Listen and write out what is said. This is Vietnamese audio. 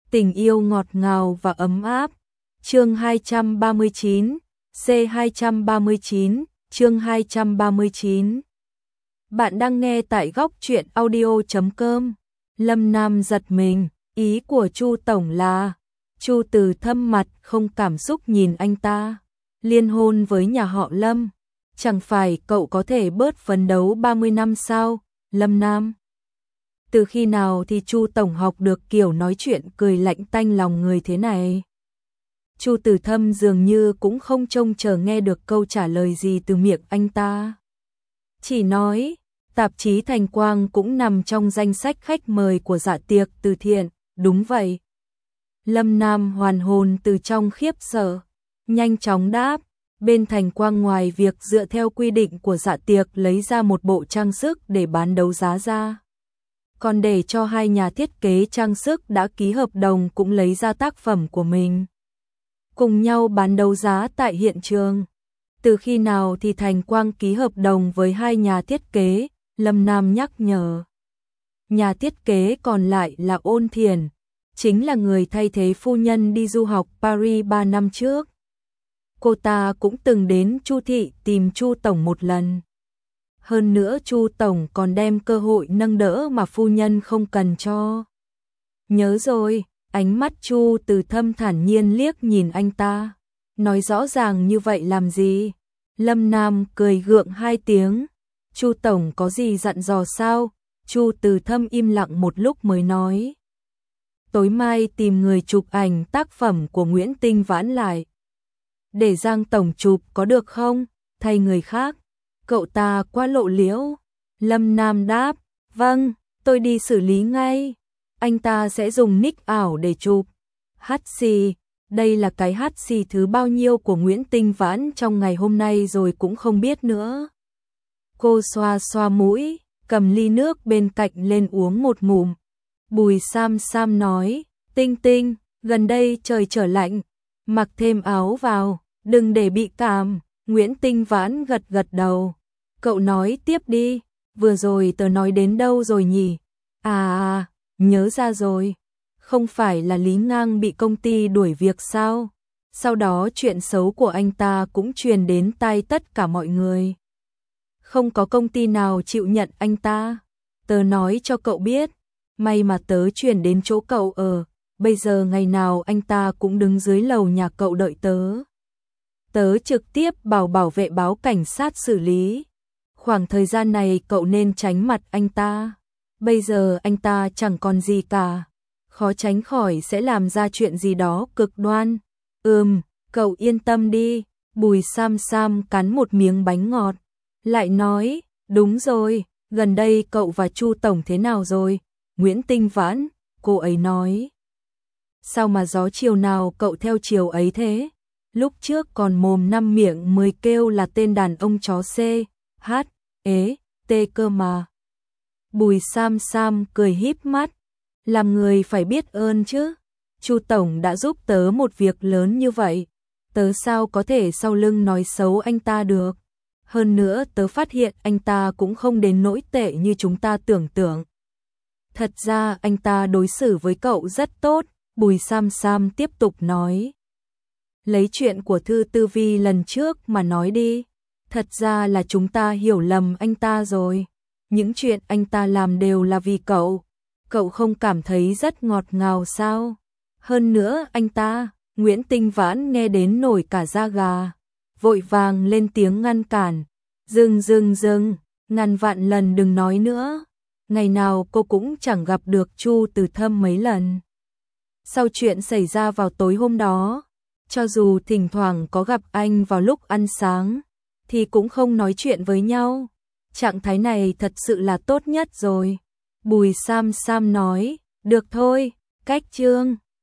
Tình yêu ngọt ngào và ấm áp. Chương 239, C239, chương 239. Bạn đang nghe tại góc truyện audio.com. Lâm Nam giật mình, ý của Chu tổng là? Chu Từ Thâm mặt không cảm xúc nhìn anh ta. Liên hôn với nhà họ Lâm, chẳng phải cậu có thể bớt phấn đấu 30 năm sao, Lâm Nam? Từ khi nào thì Chu tổng học được kiểu nói chuyện cười lạnh tanh lòng người thế này? Chu Từ Thâm dường như cũng không trông chờ nghe được câu trả lời gì từ miệng anh ta. Chỉ nói, tạp chí Thành Quang cũng nằm trong danh sách khách mời của dạ tiệc từ thiện, đúng vậy. Lâm Nam hoàn hồn từ trong khiếp sợ, nhanh chóng đáp, bên Thành Quang ngoài việc dựa theo quy định của dạ tiệc lấy ra một bộ trang sức để bán đấu giá ra, còn để cho hai nhà thiết kế trang sức đã ký hợp đồng cũng lấy ra tác phẩm của mình, cùng nhau bán đấu giá tại hiện trường. Từ khi nào thì Thành Quang ký hợp đồng với hai nhà thiết kế? Lâm Nam nhắc nhở. Nhà thiết kế còn lại là Ôn Thiển, chính là người thay thế phu nhân đi du học Paris 3 năm trước. Cô ta cũng từng đến Chu thị tìm Chu tổng một lần. Hơn nữa Chu tổng còn đem cơ hội nâng đỡ mà phu nhân không cần cho. Nhớ rồi, ánh mắt Chu Từ Thâm thản nhiên liếc nhìn anh ta. Nói rõ ràng như vậy làm gì? Lâm Nam cười gượng hai tiếng. Chu tổng có gì dặn dò sao? Chu Từ Thâm im lặng một lúc mới nói. Tối mai tìm người chụp ảnh tác phẩm của Nguyễn Tinh Vãn lại. Để Giang tổng chụp có được không? Thay người khác. Cậu ta quá lộ liễu. Lâm Nam đáp. Vâng, tôi đi xử lý ngay. Anh ta sẽ dùng nick ảo để chụp. Hát xì. Đây là cái hát xì thứ bao nhiêu của Nguyễn Tinh Vãn trong ngày hôm nay rồi cũng không biết nữa. Cô xoa xoa mũi, cầm ly nước bên cạnh lên uống một ngụm. Bùi Sam Sam nói, Tinh Tinh, gần đây trời trở lạnh, mặc thêm áo vào, đừng để bị cảm. Nguyễn Tinh Vãn gật gật đầu. Cậu nói tiếp đi, vừa rồi tớ nói đến đâu rồi nhỉ? Nhớ ra rồi. Không phải là Lý Ngang bị công ty đuổi việc sao? Sau đó chuyện xấu của anh ta cũng truyền đến tai tất cả mọi người. Không có công ty nào chịu nhận anh ta. Tớ nói cho cậu biết, may mà tớ chuyển đến chỗ cậu ở, bây giờ ngày nào anh ta cũng đứng dưới lầu nhà cậu đợi tớ. Tớ trực tiếp bảo vệ báo cảnh sát xử lý. Khoảng thời gian này cậu nên tránh mặt anh ta. Bây giờ anh ta chẳng còn gì cả, khó tránh khỏi sẽ làm ra chuyện gì đó cực đoan. Cậu yên tâm đi. Bùi Sam Sam cắn một miếng bánh ngọt, lại nói, đúng rồi, gần đây cậu và Chu tổng thế nào rồi? Nguyễn Tinh Vãn, cô ấy nói. Sao mà gió chiều nào cậu theo chiều ấy thế? Lúc trước còn mồm năm miệng mới kêu là tên đàn ông chó C, H, E, T cơ mà. Bùi Sam Sam cười híp mắt, làm người phải biết ơn chứ. Chu tổng đã giúp tớ một việc lớn như vậy, tớ sao có thể sau lưng nói xấu anh ta được. Hơn nữa tớ phát hiện anh ta cũng không đến nỗi tệ như chúng ta tưởng tượng. Thật ra anh ta đối xử với cậu rất tốt. Bùi Sam Sam tiếp tục nói. Lấy chuyện của Thư Tư Vi lần trước mà nói đi. Thật ra là chúng ta hiểu lầm anh ta rồi. Những chuyện anh ta làm đều là vì cậu. Cậu không cảm thấy rất ngọt ngào sao? Hơn nữa anh ta, Nguyễn Tinh Vãn nghe đến nổi cả da gà, vội vàng lên tiếng ngăn cản. Dừng, ngàn vạn lần đừng nói nữa. Ngày nào cô cũng chẳng gặp được Chu Từ Thâm mấy lần. Sau chuyện xảy ra vào tối hôm đó, cho dù thỉnh thoảng có gặp anh vào lúc ăn sáng, thì cũng không nói chuyện với nhau. Trạng thái này thật sự là tốt nhất rồi. Bùi Sam Sam nói, được thôi, cách chương.